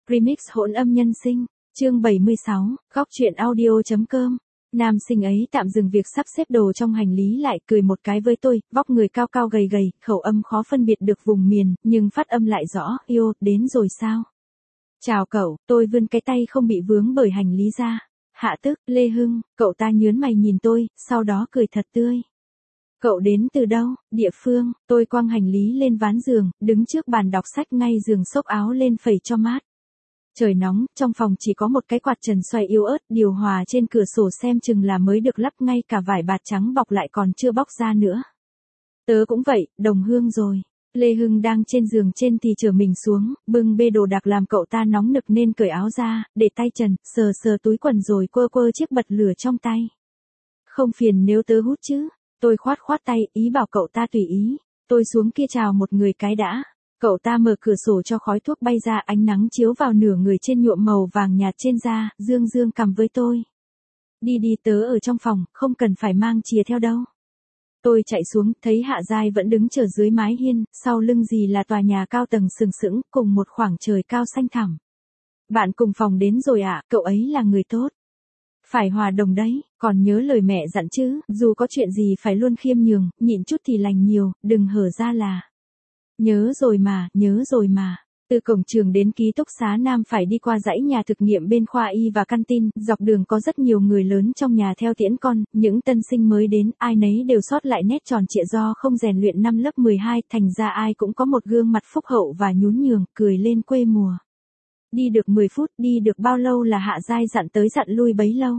Remix hỗn âm nhân sinh, chương 76, góc truyện audio.com. Nam sinh ấy tạm dừng việc sắp xếp đồ trong hành lý lại, cười một cái với tôi, vóc người cao cao gầy gầy, khẩu âm khó phân biệt được vùng miền, nhưng phát âm lại rõ, yêu, đến rồi sao? Chào cậu, tôi vươn cái tay không bị vướng bởi hành lý ra. Hạ Tức, Lê Hưng, cậu ta nhướng mày nhìn tôi, sau đó cười thật tươi. Cậu đến từ đâu? Địa phương. Tôi quăng hành lý lên ván giường, đứng trước bàn đọc sách ngay giường xốc áo lên phẩy cho mát. Trời nóng, trong phòng chỉ có một cái quạt trần xoay yếu ớt, điều hòa trên cửa sổ xem chừng là mới được lắp, ngay cả vải bạt trắng bọc lại còn chưa bóc ra nữa. Tớ cũng vậy, đồng hương rồi. Lê Hưng đang trên giường trên thì chở mình xuống, bưng bê đồ đạc làm cậu ta nóng nực nên cởi áo ra, để tay trần, sờ sờ túi quần rồi quơ quơ chiếc bật lửa trong tay. Không phiền nếu tớ hút chứ? Tôi khoát tay, ý bảo cậu ta tùy ý. Tôi xuống kia chào một người cái đã. Cậu ta mở cửa sổ cho khói thuốc bay ra, ánh nắng chiếu vào nửa người trên nhuộm màu vàng nhạt trên da, dương cằm với tôi. Đi tớ ở trong phòng, không cần phải mang chìa theo đâu. Tôi chạy xuống, thấy Hạ Giai vẫn đứng chờ dưới mái hiên, sau lưng gì là tòa nhà cao tầng sừng sững, cùng một khoảng trời cao xanh thẳm. Bạn cùng phòng đến rồi ạ, cậu ấy là người tốt. Phải hòa đồng đấy, còn nhớ lời mẹ dặn chứ, dù có chuyện gì phải luôn khiêm nhường, nhịn chút thì lành nhiều, đừng hở ra là. Nhớ rồi mà. Từ cổng trường đến ký túc xá Nam phải đi qua dãy nhà thực nghiệm bên khoa y và căn tin, dọc đường có rất nhiều người lớn trong nhà theo tiễn con, những tân sinh mới đến, ai nấy đều sót lại nét tròn trịa do không rèn luyện năm lớp 12, thành ra ai cũng có một gương mặt phúc hậu và nhún nhường, cười lên quê mùa. Đi được 10 phút, đi được bao lâu là Hạ Giai dặn tới dặn lui bấy lâu.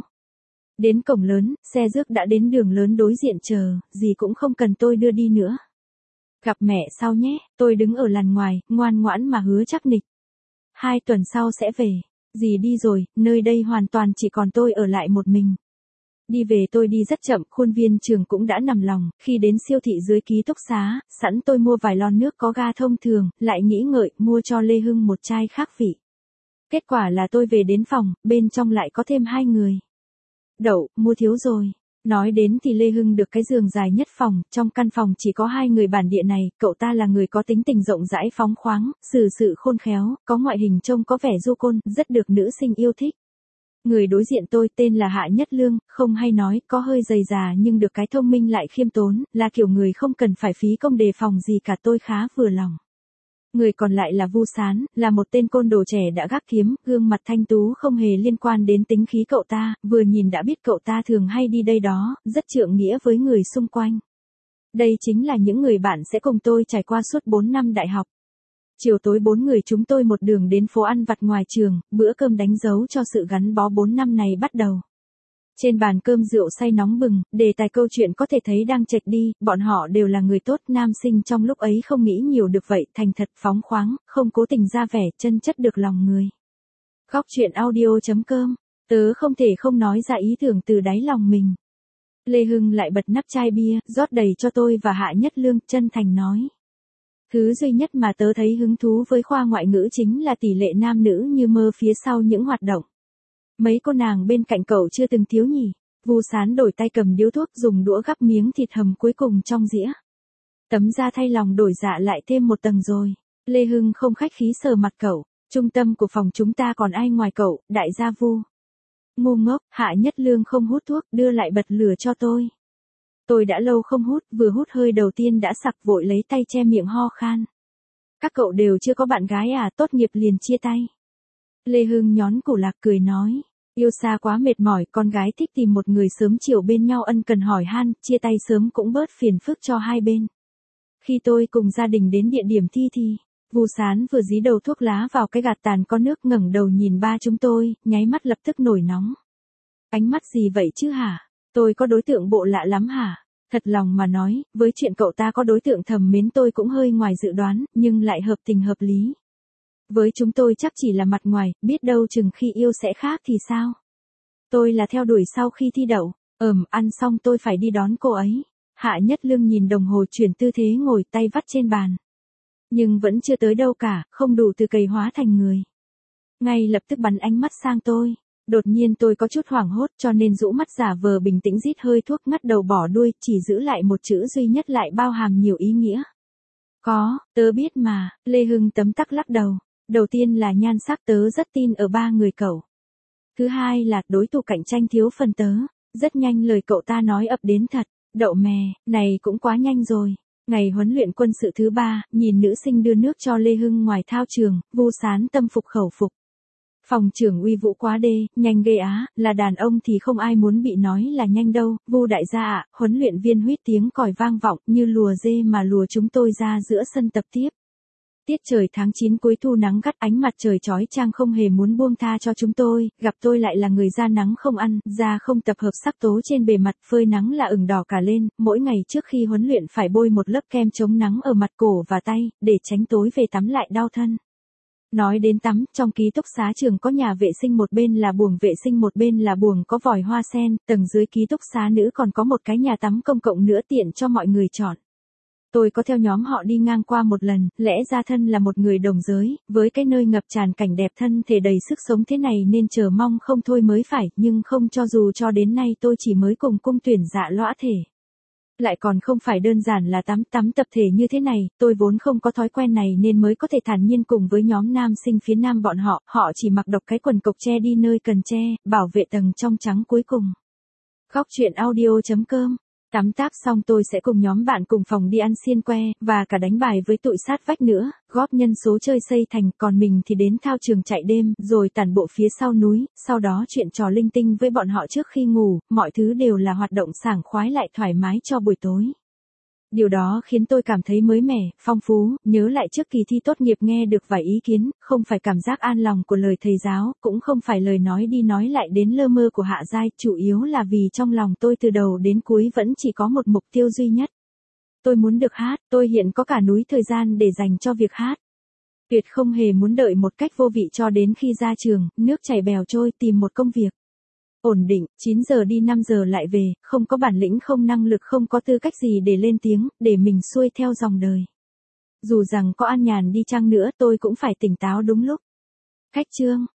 Đến cổng lớn, xe rước đã đến đường lớn đối diện chờ, gì cũng không cần tôi đưa đi nữa. Gặp mẹ sau nhé, tôi đứng ở làn ngoài, ngoan ngoãn mà hứa chắc nịch. 2 tuần sau sẽ về. Dì đi rồi, nơi đây hoàn toàn chỉ còn tôi ở lại một mình. Đi về tôi đi rất chậm, khuôn viên trường cũng đã nằm lòng, khi đến siêu thị dưới ký túc xá, sẵn tôi mua vài lon nước có ga thông thường, lại nghĩ ngợi, mua cho Lê Hưng một chai khác vị. Kết quả là tôi về đến phòng, bên trong lại có thêm 2 người. Đậu, mua thiếu rồi. Nói đến thì Lê Hưng được cái giường dài nhất phòng, trong căn phòng chỉ có 2 người bản địa này, cậu ta là người có tính tình rộng rãi phóng khoáng, xử sự khôn khéo, có ngoại hình trông có vẻ du côn, rất được nữ sinh yêu thích. Người đối diện tôi tên là Hạ Nhất Lương, không hay nói, có hơi dày già nhưng được cái thông minh lại khiêm tốn, là kiểu người không cần phải phí công đề phòng gì cả, tôi khá vừa lòng. Người còn lại là Vu Sán, là một tên côn đồ trẻ đã gác kiếm, gương mặt thanh tú không hề liên quan đến tính khí cậu ta, vừa nhìn đã biết cậu ta thường hay đi đây đó, rất trượng nghĩa với người xung quanh. Đây chính là những người bạn sẽ cùng tôi trải qua suốt 4 năm đại học. Chiều tối 4 người chúng tôi một đường đến phố ăn vặt ngoài trường, bữa cơm đánh dấu cho sự gắn bó 4 năm này bắt đầu. Trên bàn cơm rượu say nóng bừng, đề tài câu chuyện có thể thấy đang chệch đi, bọn họ đều là người tốt, nam sinh trong lúc ấy không nghĩ nhiều được vậy, thành thật phóng khoáng, không cố tình ra vẻ, chân chất được lòng người. Góc truyện audio.com, tớ không thể không nói ra ý tưởng từ đáy lòng mình. Lê Hưng lại bật nắp chai bia, rót đầy cho tôi và Hạ Nhất Lương, chân thành nói. Thứ duy nhất mà tớ thấy hứng thú với khoa ngoại ngữ chính là tỷ lệ nam nữ như mơ phía sau những hoạt động. Mấy cô nàng bên cạnh cậu chưa từng thiếu nhỉ? Vu Sán đổi tay cầm điếu thuốc, dùng đũa gắp miếng thịt hầm cuối cùng trong dĩa. Tấm da thay lòng đổi dạ lại thêm một tầng rồi. Lê Hưng không khách khí sờ mặt cậu. Trung tâm của phòng chúng ta còn ai ngoài cậu, đại gia Vu? Ngu ngốc, Hạ Nhất Lương không hút thuốc, đưa lại bật lửa cho tôi. Tôi đã lâu không hút, vừa hút hơi đầu tiên đã sặc, vội lấy tay che miệng ho khan. Các cậu đều chưa có bạn gái à, tốt nghiệp liền chia tay. Lê Hưng nhón cổ lạc cười nói. Yêu xa quá mệt mỏi, con gái thích tìm một người sớm chiều bên nhau ân cần hỏi han, chia tay sớm cũng bớt phiền phức cho hai bên. Khi tôi cùng gia đình đến địa điểm thi thì, Vu Sán vừa dí đầu thuốc lá vào cái gạt tàn có nước, ngẩng đầu nhìn ba chúng tôi, nháy mắt lập tức nổi nóng. Ánh mắt gì vậy chứ hả? Tôi có đối tượng bộ lạ lắm hả? Thật lòng mà nói, với chuyện cậu ta có đối tượng thầm mến tôi cũng hơi ngoài dự đoán, nhưng lại hợp tình hợp lý. Với chúng tôi chắc chỉ là mặt ngoài, biết đâu chừng khi yêu sẽ khác thì sao? Tôi là theo đuổi sau khi thi đậu, ăn xong tôi phải đi đón cô ấy. Hạ Nhất Lương nhìn đồng hồ chuyển tư thế ngồi, tay vắt trên bàn. Nhưng vẫn chưa tới đâu cả, không đủ từ cầy hóa thành người. Ngay lập tức bắn ánh mắt sang tôi. Đột nhiên tôi có chút hoảng hốt cho nên rũ mắt giả vờ bình tĩnh rít hơi thuốc, ngắt đầu bỏ đuôi, chỉ giữ lại một chữ duy nhất lại bao hàm nhiều ý nghĩa. Có, tớ biết mà, Lê Hưng tấm tắc lắc đầu. Đầu tiên là nhan sắc tớ rất tin ở ba người cậu. Thứ hai là đối thủ cạnh tranh thiếu phần tớ. Rất nhanh lời cậu ta nói ập đến thật. Đậu mè, này cũng quá nhanh rồi. Ngày huấn luyện quân sự thứ 3, nhìn nữ sinh đưa nước cho Lê Hưng ngoài thao trường, Vu Sán tâm phục khẩu phục. Phòng trưởng uy vũ quá đê, nhanh ghê á, là đàn ông thì không ai muốn bị nói là nhanh đâu, Vu đại gia ạ, huấn luyện viên huýt tiếng còi vang vọng như lùa dê mà lùa chúng tôi ra giữa sân tập tiếp. Tiết trời tháng 9 cuối thu nắng gắt, ánh mặt trời chói chang không hề muốn buông tha cho chúng tôi, gặp tôi lại là người da nắng không ăn, da không tập hợp sắc tố trên bề mặt, phơi nắng là ửng đỏ cả lên, mỗi ngày trước khi huấn luyện phải bôi một lớp kem chống nắng ở mặt cổ và tay, để tránh tối về tắm lại đau thân. Nói đến tắm, trong ký túc xá trường có nhà vệ sinh một bên là buồng vệ sinh một bên là buồng có vòi hoa sen, tầng dưới ký túc xá nữ còn có một cái nhà tắm công cộng nữa tiện cho mọi người chọn. Tôi có theo nhóm họ đi ngang qua một lần, lẽ ra thân là một người đồng giới, với cái nơi ngập tràn cảnh đẹp thân thể đầy sức sống thế này nên chờ mong không thôi mới phải, nhưng không cho dù cho đến nay tôi chỉ mới cùng cung tuyển dạ lõa thể. Lại còn không phải đơn giản là tắm tập thể như thế này, tôi vốn không có thói quen này nên mới có thể thản nhiên cùng với nhóm nam sinh phía nam bọn họ chỉ mặc độc cái quần cộc che đi nơi cần che, bảo vệ tầng trong trắng cuối cùng. Góc chuyện audio.com. Tắm táp xong tôi sẽ cùng nhóm bạn cùng phòng đi ăn xiên que, và cả đánh bài với tụi sát vách nữa, góp nhân số chơi xây thành, còn mình thì đến thao trường chạy đêm, rồi tản bộ phía sau núi, sau đó chuyện trò linh tinh với bọn họ trước khi ngủ, mọi thứ đều là hoạt động sảng khoái lại thoải mái cho buổi tối. Điều đó khiến tôi cảm thấy mới mẻ, phong phú, nhớ lại trước kỳ thi tốt nghiệp nghe được vài ý kiến, không phải cảm giác an lòng của lời thầy giáo, cũng không phải lời nói đi nói lại đến lơ mơ của Hạ Giai, chủ yếu là vì trong lòng tôi từ đầu đến cuối vẫn chỉ có một mục tiêu duy nhất. Tôi muốn được hát, tôi hiện có cả núi thời gian để dành cho việc hát. Tuyệt không hề muốn đợi một cách vô vị cho đến khi ra trường, nước chảy bèo trôi tìm một công việc ổn định, 9 giờ đi 5 giờ lại về, không có bản lĩnh không năng lực không có tư cách gì để lên tiếng, để mình xuôi theo dòng đời. Dù rằng có an nhàn đi chăng nữa tôi cũng phải tỉnh táo đúng lúc. Khách chương.